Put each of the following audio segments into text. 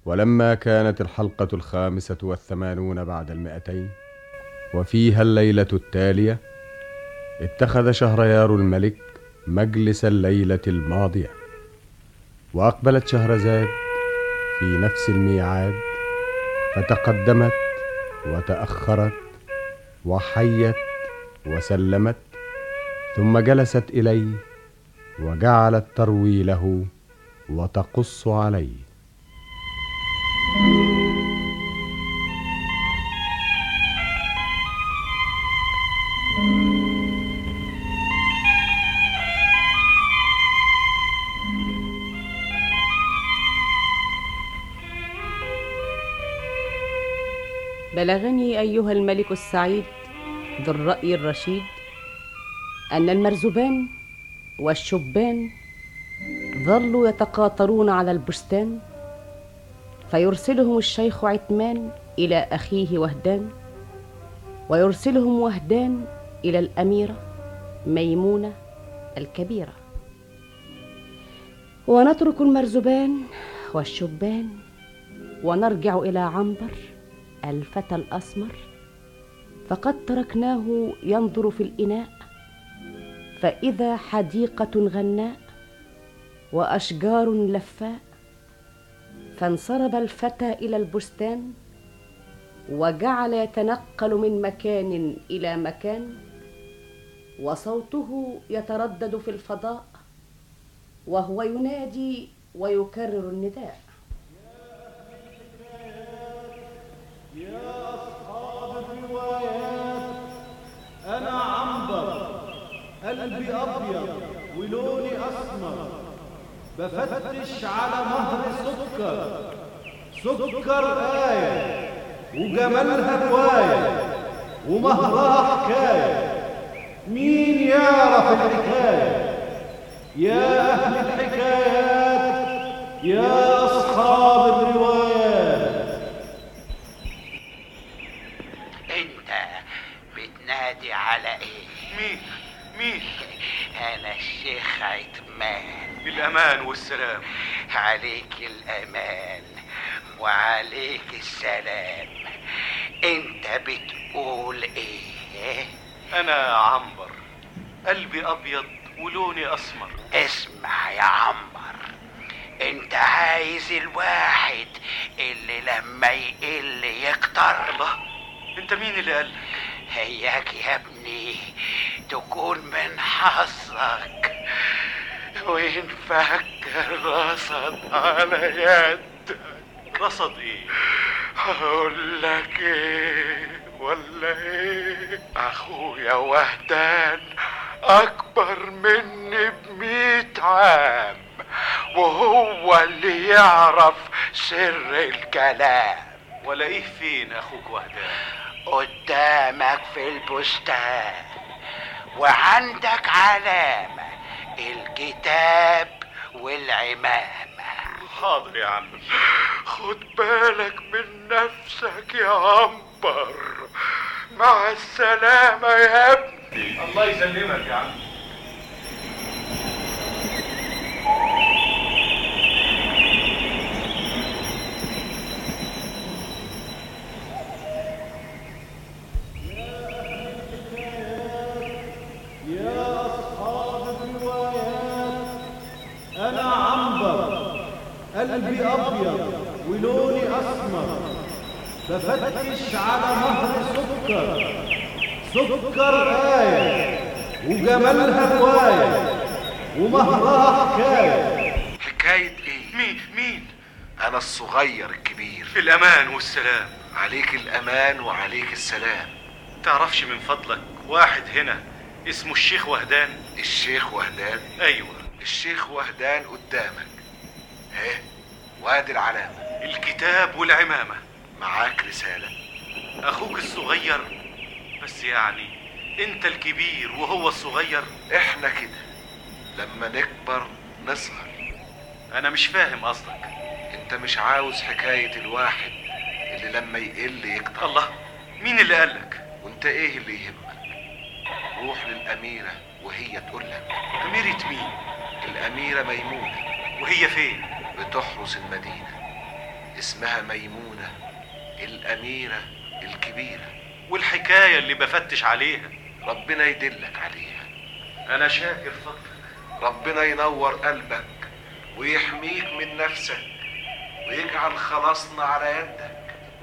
ولما كانت الحلقة 85 بعد 200 وفيها الليلة التالية، اتخذ شهريار الملك مجلس الليلة الماضية، وأقبلت شهرزاد في نفس الميعاد، فتقدمت وتأخرت وحيت وسلمت، ثم جلست إليه وجعلت تروي له وتقص عليه. بلغني أيها الملك السعيد ذو الرأي الرشيد أن المرزبان والشبان ظلوا يتقاطرون على البستان، فيرسلهم الشيخ عتمان إلى أخيه وهدان، ويرسلهم وهدان إلى الأميرة ميمونة الكبيرة، ونترك المرزبان والشبان ونرجع إلى عنبر الفتى الأسمر، فقد تركناه ينظر في الإناء، فإذا حديقة غناء وأشجار لفاء، فانصرب الفتى إلى البستان، وجعل يتنقل من مكان إلى مكان، وصوته يتردد في الفضاء وهو ينادي ويكرر النداء: يا أصحاب الروايات، أنا عنبر قلبي أبيض ولوني أسمر، بفتش على مهر سكر، سكر آية وجمالها رواية ومهرها حكاية، مين يعرف الحكاية؟ يا أهل الحكايات، يا أصحاب الروايات. انت بتنادي على ايه؟ مين؟ انا الشيخ عتمان. بالأمان والسلام. عليك الأمان وعليك السلام. انت بتقول ايه؟ أنا عنبر قلبي أبيض ولوني أسمر. اسمع يا عنبر، انت عايز الواحد اللي لما يقل يكتر. الله، انت مين اللي قالك؟ هياك يا ابني تكون من حظك وينفكر رصد على يدك. رصد ايه؟ هقول لك ايه ولا ايه؟ اخويا وهدان اكبر مني ب100 عام، وهو اللي يعرف سر الكلام. ولاقيه فين اخوك وهدان؟ قدامك في البستان، وعندك علامة الكتاب والعمامة. حاضر يا عم. خد بالك من نفسك يا عنبر. مع السلامة يا ابني. الله يسلمك يا عم. يا أصحاب الروايات، أنا عنبر قلبي أبيض ولوني أسمر، بفتش على مهر سكر، سكر آية وجمالها رواية ومهرها حكاية. حكاية ايه؟ مين؟ انا الصغير الكبير. بالأمان والسلام. عليك الامان وعليك السلام. تعرفش من فضلك واحد هنا اسمه الشيخ وهدان؟ الشيخ وهدان؟ ايوه، الشيخ وهدان قدامك اهي، وادي العلامة الكتاب والعمامة. معاك رسالة. اخوك الصغير، بس يعني انت الكبير وهو الصغير. احنا كده لما نكبر نصغر. انا مش فاهم قصدك. انت مش عاوز حكاية الواحد اللي لما يقل يكتر؟ الله، مين اللي قالك؟ وانت ايه اللي يهمك؟ روح للأميرة وهي تقول لك. أميرة مين؟ الأميرة ميمونة. وهي فين؟ بتحرس المدينة. اسمها ميمونة الأميرة الكبيرة. والحكاية اللي بفتش عليها ربنا يدلك عليها. أنا شاكر فضلك. ربنا ينور قلبك ويحميك من نفسك ويجعل خلاصنا على يدك.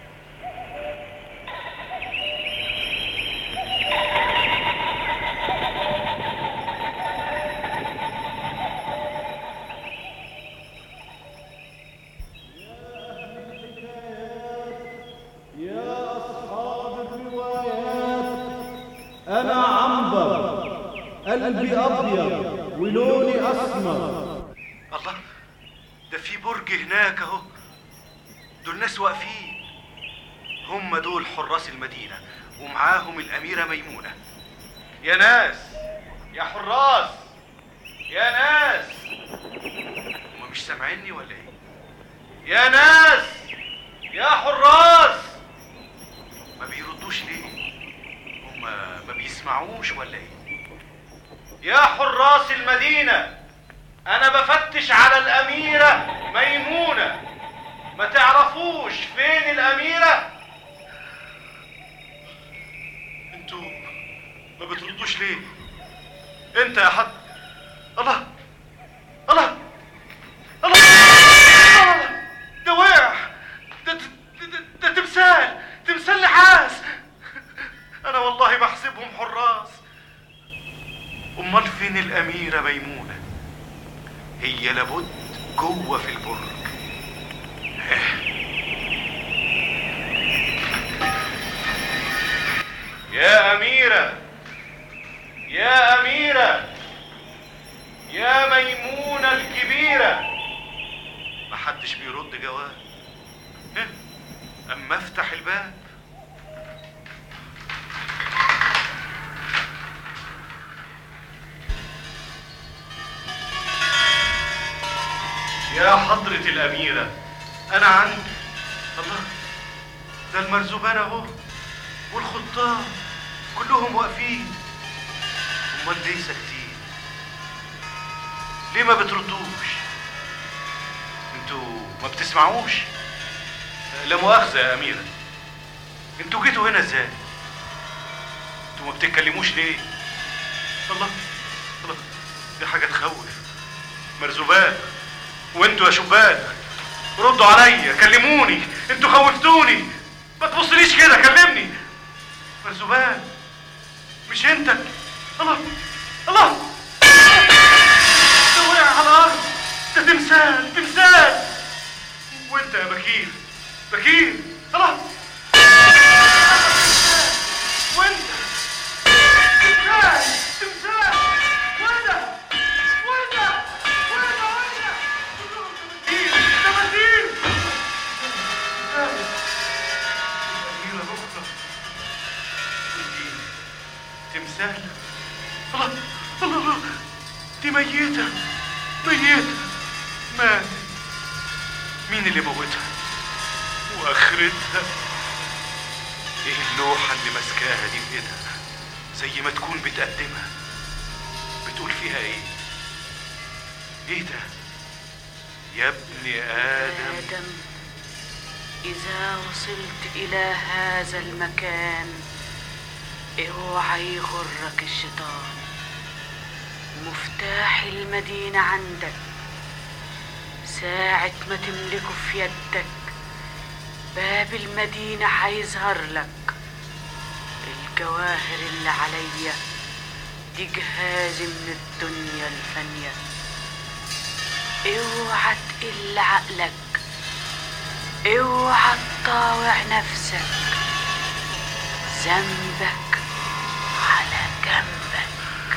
يا أصحاب الروايات، أنا عنبر، قلبي أبيض ولوني أسمر. الله، ده في برج هناك اهو، دول ناس واقفين، هم دول حراس المدينة ومعاهم الأميرة ميمونة. يا ناس، يا حراس، يا ناس، هم مش سامعيني ولا ايه؟ يا ناس، يا حراس، ما بيردوش ليه؟ هم ما بيسمعوش ولا ايه؟ يا حراس المدينة، أنا بفتش على الأميرة ميمونة، ما تعرفوش فين الأميرة؟ انتوا ما بتردوش ليه؟ انت يا حد، الله الله الله، ده وقع، ده تمثال نحاس. أنا والله بحسبهم حراس. أمال فين الأميرة ميمونة؟ هي لابد جوه في البرج. يا أميرة، يا أميرة، يا ميمونة الكبيرة. محدش بيرد جواب. أما افتح الباب. يا حضرة الأميرة، أنا عندي. الله، ده المرزبان أهو والخطاب كلهم واقفين. أمال ليه ساكتين؟ ليه ما بتردوش؟ انتوا ما بتسمعوش؟ لا مؤاخذة يا أميرة، انتوا جيتوا هنا ازاي؟ انتوا ما بتتكلموش ليه؟ الله الله، دي حاجة تخوف. مرزبان، وانتوا يا شبان ردوا عليا، كلموني، انتوا خوفتوني. ما تبصليش كده، كلمني. مرزبان، مش انت؟ الله الله، ده وقع على الارض، ده تمثال. وانت يا بكير، الله، وانت تمثال، تمثال. الله الله الله، دي ميتة ماتت. مين اللي موتها؟ واخرتها ايه؟ اللوحة اللي ماسكاها دي بايدها زي ما تكون بتقدمها، بتقول فيها ايه؟ ايه ده؟ يا ابن آدم، إذا وصلت إلى هذا المكان اوعى يغرك الشيطان. مفتاح المدينة عندك، ساعة ما تملكه في يدك باب المدينة هيظهر لك. الجواهر اللي عليا دي جهاز من الدنيا الفانية. اوعى تقل عقلك، اوعى تطاوع نفسك، ذنبك على جنبك.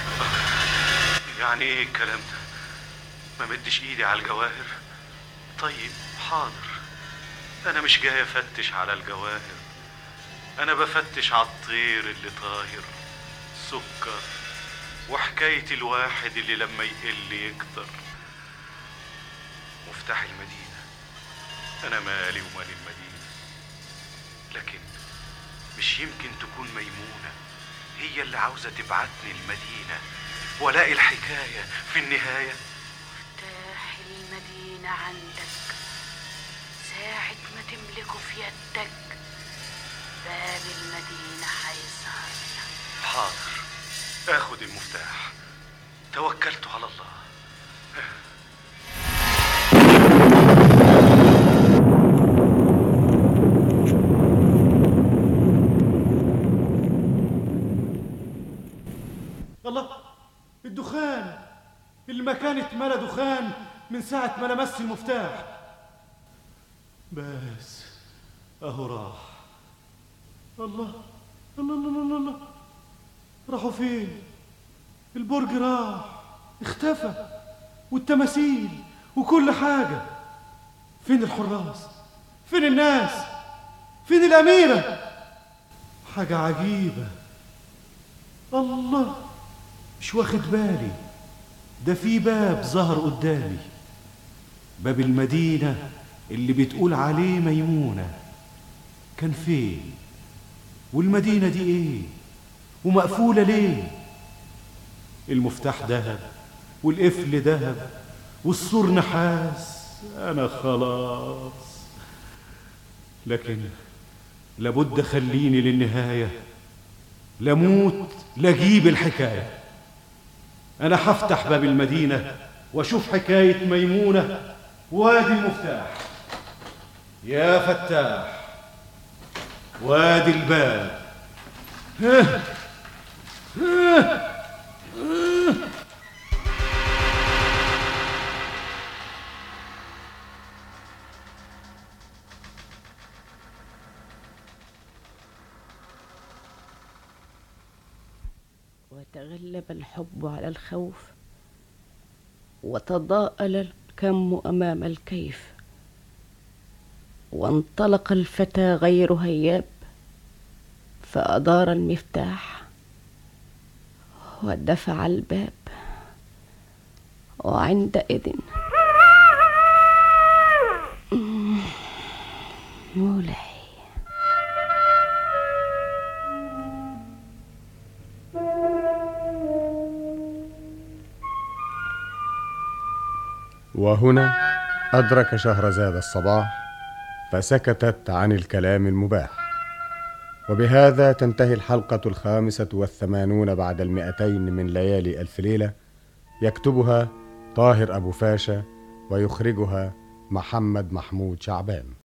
يعني ايه الكلام ده؟ ما مدش ايدي على الجواهر؟ طيب حاضر، انا مش جاي افتش على الجواهر، انا بفتش على الطير اللي طاير. سكر، وحكاية الواحد اللي لما يقل يكتر. مفتاح المدينة، انا مالي ومال المدينة. لكن مش يمكن تكون ميمونة هي اللي عاوزة تبعتني المدينة والاقي الحكاية في النهاية؟ مفتاح المدينة عندك، ساعة في يدك باب المدينة هيظهر لك. حاضر، اخد المفتاح، توكلت على الله. الله، الدخان! المكان اتملى دخان من ساعة ما لمست المفتاح. بس اهو راح. الله الله الله الله الله، راحوا فين؟ البرج راح، اختفى، والتماثيل وكل حاجة. فين الحراس؟ فين الناس؟ فين الأميرة؟ حاجة عجيبة. الله، مش واخد بالي، ده في باب ظهر قدامي، باب المدينة اللي بتقول عليه ميمونة. كان فين؟ والمدينة دي ايه؟ ومقفولة ليه؟ المفتاح ذهب والقفل ذهب والسور نحاس. انا خلاص، لكن لابد خليني للنهاية، لموت لاجيب الحكاية. انا هفتح باب المدينة واشوف حكاية ميمونة. وادي المفتاح يا فتاح، وادي الباب. وتغلب الحب على الخوف، وتضاءل الكم أمام الكيف، وانطلق الفتى غير هياب، فأدار المفتاح ودفع الباب. وعندئذ مولاي، وهنا أدرك شهرزاد الصباح، فسكتت عن الكلام المباح. وبهذا تنتهي الحلقة 85 بعد 200 من ليالي ألف ليلة. يكتبها طاهر أبو فاشا، ويخرجها محمد محمود شعبان.